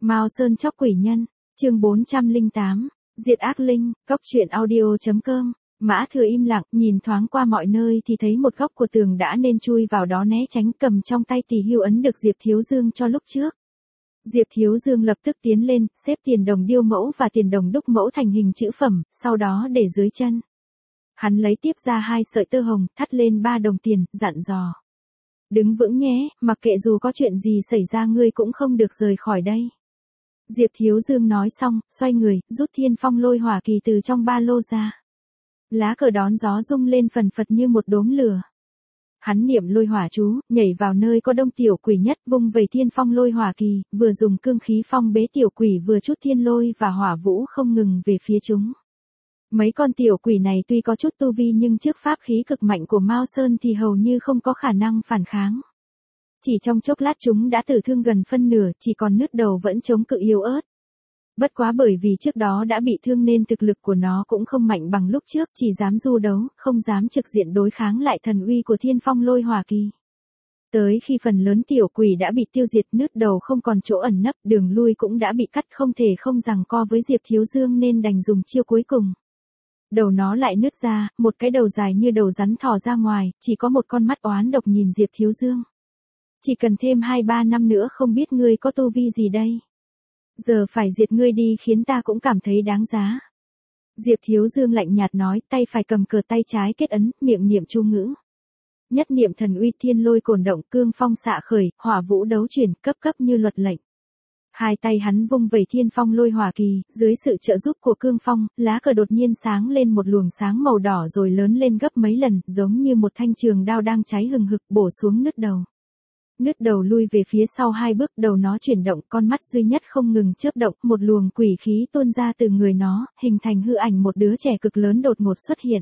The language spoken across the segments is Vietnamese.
Mao Sơn chóc quỷ nhân, chương 408, diệt ác linh, cóc truyện audio.com. Mã Thừa im lặng, nhìn thoáng qua mọi nơi thì thấy một góc của tường đã nên chui vào đó né tránh, cầm trong tay tỷ hưu ấn được Diệp Thiếu Dương cho lúc trước. Diệp Thiếu Dương lập tức tiến lên, xếp tiền đồng điêu mẫu và tiền đồng đúc mẫu thành hình chữ phẩm, sau đó để dưới chân. Hắn lấy tiếp ra 2 sợi tơ hồng, thắt lên 3 đồng tiền, dặn dò. Đứng vững nhé, mặc kệ dù có chuyện gì xảy ra ngươi cũng không được rời khỏi đây. Diệp Thiếu Dương nói xong, xoay người, rút Thiên Phong Lôi Hỏa Kỳ từ trong ba lô ra. Lá cờ đón gió rung lên phần phật như một đốm lửa. Hắn niệm lôi hỏa chú, nhảy vào nơi có đông tiểu quỷ nhất, vung vẩy Thiên Phong Lôi Hỏa Kỳ, vừa dùng cương khí phong bế tiểu quỷ vừa chút thiên lôi và hỏa vũ không ngừng về phía chúng. Mấy con tiểu quỷ này tuy có chút tu vi nhưng trước pháp khí cực mạnh của Mao Sơn thì hầu như không có khả năng phản kháng. Chỉ trong chốc lát chúng đã tử thương gần phân nửa, chỉ còn nứt đầu vẫn chống cự yếu ớt. Bất quá bởi vì trước đó đã bị thương nên thực lực của nó cũng không mạnh bằng lúc trước, chỉ dám du đấu, không dám trực diện đối kháng lại thần uy của Thiên Phong Lôi Hỏa Kỳ. Tới khi phần lớn tiểu quỷ đã bị tiêu diệt, nứt đầu không còn chỗ ẩn nấp, đường lui cũng đã bị cắt, không thể không giằng co với Diệp Thiếu Dương nên đành dùng chiêu cuối cùng. Đầu nó lại nứt ra, một cái đầu dài như đầu rắn thò ra ngoài, chỉ có một con mắt oán độc nhìn Diệp Thiếu Dương. Chỉ cần thêm 2-3 năm nữa không biết ngươi có tu vi gì đây. Giờ phải diệt ngươi đi khiến ta cũng cảm thấy đáng giá. Diệp Thiếu Dương lạnh nhạt nói, tay phải cầm cờ tay trái kết ấn, miệng niệm chú ngữ. Nhất niệm thần uy, thiên lôi cồn động, cương phong xạ khởi, hỏa vũ đấu chuyển, cấp cấp như luật lệnh. Hai tay hắn vung vẩy Thiên Phong Lôi Hỏa Kỳ, dưới sự trợ giúp của cương phong, lá cờ đột nhiên sáng lên một luồng sáng màu đỏ rồi lớn lên gấp mấy lần, giống như một thanh trường đao đang cháy hừng hực bổ xuống nứt đầu. Nứt đầu lui về phía sau 2 bước, đầu nó chuyển động, con mắt duy nhất không ngừng chớp động, một luồng quỷ khí tuôn ra từ người nó, hình thành hư ảnh một đứa trẻ cực lớn đột ngột xuất hiện.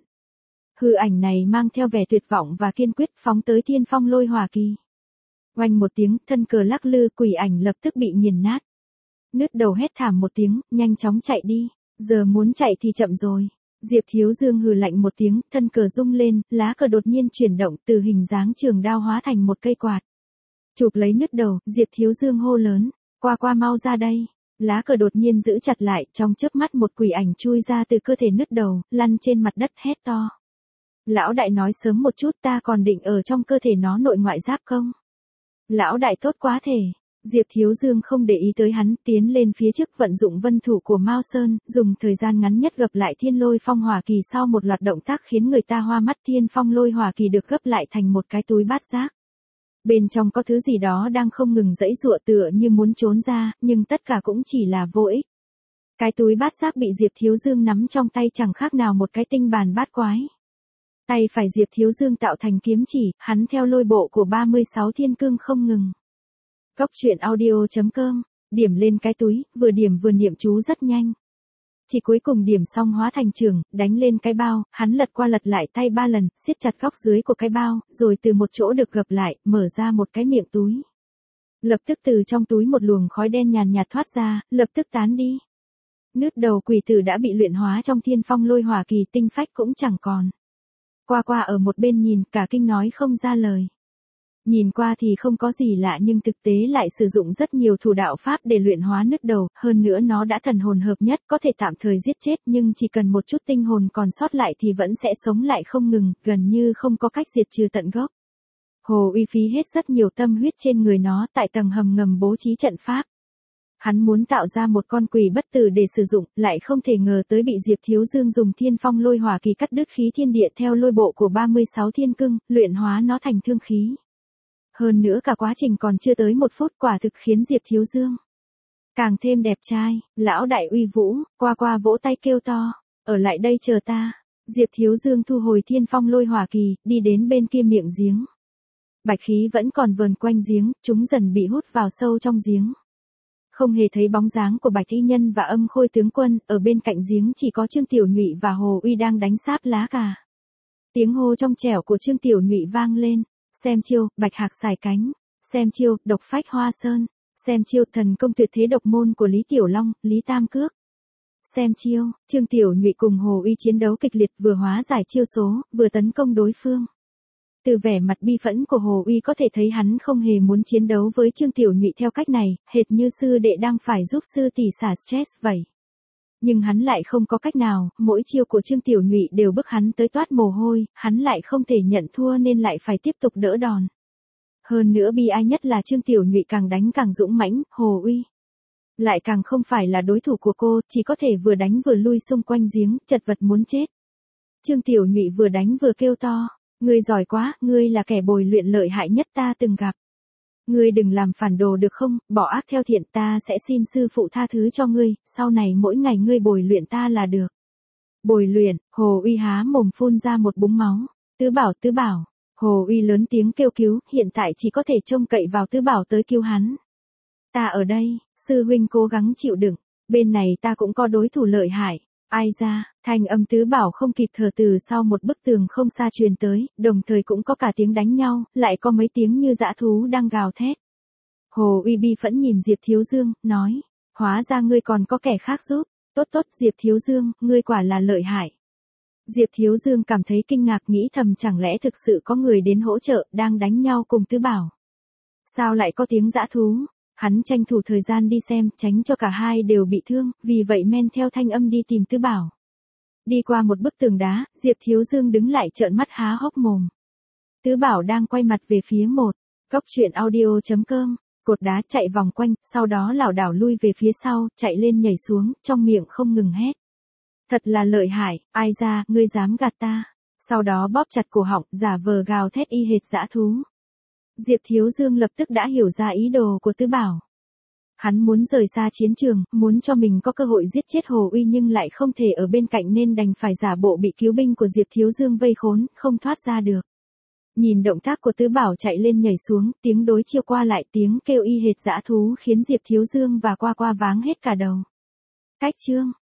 Hư ảnh này mang theo vẻ tuyệt vọng và kiên quyết phóng tới Thiên Phong Lôi Hỏa Kỳ. Oanh một tiếng, thân cờ lắc lư, quỷ ảnh lập tức bị nghiền nát. Nứt đầu hét thảm một tiếng, nhanh chóng chạy đi, giờ muốn chạy thì chậm rồi. Diệp Thiếu Dương hừ lạnh một tiếng, thân cờ rung lên, lá cờ đột nhiên chuyển động từ hình dáng trường đao hóa thành một cây quạt. Chụp lấy nứt đầu, Diệp Thiếu Dương hô lớn, qua mau ra đây. Lá cờ đột nhiên giữ chặt lại, trong chớp mắt một quỷ ảnh chui ra từ cơ thể nứt đầu, lăn trên mặt đất hét to. Lão đại nói sớm một chút, ta còn định ở trong cơ thể nó nội ngoại giáp không? Lão đại tốt quá thể. Diệp Thiếu Dương không để ý tới hắn, tiến lên phía trước vận dụng vân thủ của Mao Sơn, dùng thời gian ngắn nhất gập lại Thiên Lôi Phong Hỏa Kỳ sau một loạt động tác khiến người ta hoa mắt. Thiên Phong Lôi Hỏa Kỳ được gấp lại thành một cái túi bát giác. Bên trong có thứ gì đó đang không ngừng giãy giụa tựa như muốn trốn ra, nhưng tất cả cũng chỉ là vô ích. Cái túi bát giác bị Diệp Thiếu Dương nắm trong tay chẳng khác nào một cái tinh bàn bát quái. Tay phải Diệp Thiếu Dương tạo thành kiếm chỉ, hắn theo lôi bộ của 36 thiên cương không ngừng. Cóc truyện audio.com, điểm lên cái túi, vừa điểm vừa niệm chú rất nhanh. Chỉ cuối cùng điểm xong hóa thành trường, đánh lên cái bao, hắn lật qua lật lại tay 3 lần, siết chặt góc dưới của cái bao, rồi từ một chỗ được gập lại, mở ra một cái miệng túi. Lập tức từ trong túi một luồng khói đen nhàn nhạt thoát ra, lập tức tán đi. Nứt đầu quỷ tử đã bị luyện hóa trong Thiên Phong Lôi Hỏa Kỳ, tinh phách cũng chẳng còn. Qua ở một bên nhìn, cả kinh nói không ra lời. Nhìn qua thì không có gì lạ nhưng thực tế lại sử dụng rất nhiều thủ đạo pháp để luyện hóa nứt đầu, hơn nữa nó đã thần hồn hợp nhất, có thể tạm thời giết chết nhưng chỉ cần một chút tinh hồn còn sót lại thì vẫn sẽ sống lại không ngừng, gần như không có cách diệt trừ tận gốc. Hồ Uy phí hết rất nhiều tâm huyết trên người nó, tại tầng hầm ngầm bố trí trận pháp. Hắn muốn tạo ra một con quỷ bất tử để sử dụng, lại không thể ngờ tới bị Diệp Thiếu Dương dùng Thiên Phong Lôi Hỏa Kỳ cắt đứt khí thiên địa theo lôi bộ của 36 thiên cương, luyện hóa nó thành thương khí. Hơn nữa cả quá trình còn chưa tới 1 phút, quả thực khiến Diệp Thiếu Dương càng thêm đẹp trai. Lão đại uy vũ, qua vỗ tay kêu to, ở lại đây chờ ta. Diệp Thiếu Dương thu hồi Thiên Phong Lôi Hỏa Kỳ, đi đến bên kia miệng giếng. Bạch khí vẫn còn vờn quanh giếng, chúng dần bị hút vào sâu trong giếng. Không hề thấy bóng dáng của Bạch Y Nhân và Âm Khôi tướng quân, ở bên cạnh giếng chỉ có Trương Tiểu Nhụy và Hồ Uy đang đánh sáp lá cà. Tiếng hô trong trẻo của Trương Tiểu Nhụy vang lên. Xem chiêu, Bạch Hạc xài cánh. Xem chiêu, độc phách hoa sơn. Xem chiêu, thần công tuyệt thế độc môn của Lý Tiểu Long, Lý Tam Cước. Xem chiêu, Trương Tiểu Nhụy cùng Hồ Uy chiến đấu kịch liệt, vừa hóa giải chiêu số, vừa tấn công đối phương. Từ vẻ mặt bi phẫn của Hồ Uy có thể thấy hắn không hề muốn chiến đấu với Trương Tiểu Nhụy theo cách này, hệt như sư đệ đang phải giúp sư tỷ xả stress vậy. Nhưng hắn lại không có cách nào, mỗi chiêu của Trương Tiểu Nhụy đều bức hắn tới toát mồ hôi, hắn lại không thể nhận thua nên lại phải tiếp tục đỡ đòn. Hơn nữa bi ai nhất là Trương Tiểu Nhụy càng đánh càng dũng mãnh, Hồ Uy lại càng không phải là đối thủ của cô, chỉ có thể vừa đánh vừa lui xung quanh giếng, chật vật muốn chết. Trương Tiểu Nhụy vừa đánh vừa kêu to, ngươi giỏi quá, ngươi là kẻ bồi luyện lợi hại nhất ta từng gặp. Ngươi đừng làm phản đồ được không, bỏ ác theo thiện, ta sẽ xin sư phụ tha thứ cho ngươi, sau này mỗi ngày ngươi bồi luyện ta là được. Bồi luyện, Hồ Uy há mồm phun ra một búng máu. Tứ bảo, Hồ Uy lớn tiếng kêu cứu, hiện tại chỉ có thể trông cậy vào Tứ Bảo tới cứu hắn. Ta ở đây, sư huynh cố gắng chịu đựng, bên này ta cũng có đối thủ lợi hại. Ai ra, thanh âm Tứ Bảo không kịp thở từ sau một bức tường không xa truyền tới, đồng thời cũng có cả tiếng đánh nhau, lại có mấy tiếng như dã thú đang gào thét. Hồ Uy bi phẫn nhìn Diệp Thiếu Dương, nói, hóa ra ngươi còn có kẻ khác giúp, tốt Diệp Thiếu Dương, ngươi quả là lợi hại. Diệp Thiếu Dương cảm thấy kinh ngạc nghĩ thầm chẳng lẽ thực sự có người đến hỗ trợ, đang đánh nhau cùng Tứ Bảo. Sao lại có tiếng dã thú? Hắn tranh thủ thời gian đi xem, tránh cho cả hai đều bị thương, vì vậy men theo thanh âm đi tìm Tứ Bảo. Đi qua một bức tường đá, Diệp Thiếu Dương đứng lại trợn mắt há hốc mồm. Tứ Bảo đang quay mặt về phía góc truyện audio.com, cột đá chạy vòng quanh, sau đó lảo đảo lui về phía sau, chạy lên nhảy xuống, trong miệng không ngừng hét. Thật là lợi hại, ai ra, ngươi dám gạt ta. Sau đó bóp chặt cổ họng, giả vờ gào thét y hệt dã thú. Diệp Thiếu Dương lập tức đã hiểu ra ý đồ của Tứ Bảo. Hắn muốn rời xa chiến trường, muốn cho mình có cơ hội giết chết Hồ Uy nhưng lại không thể ở bên cạnh nên đành phải giả bộ bị cứu binh của Diệp Thiếu Dương vây khốn, không thoát ra được. Nhìn động tác của Tứ Bảo chạy lên nhảy xuống, tiếng đối chiêu qua lại, tiếng kêu y hệt dã thú khiến Diệp Thiếu Dương và qua váng hết cả đầu. Cách chương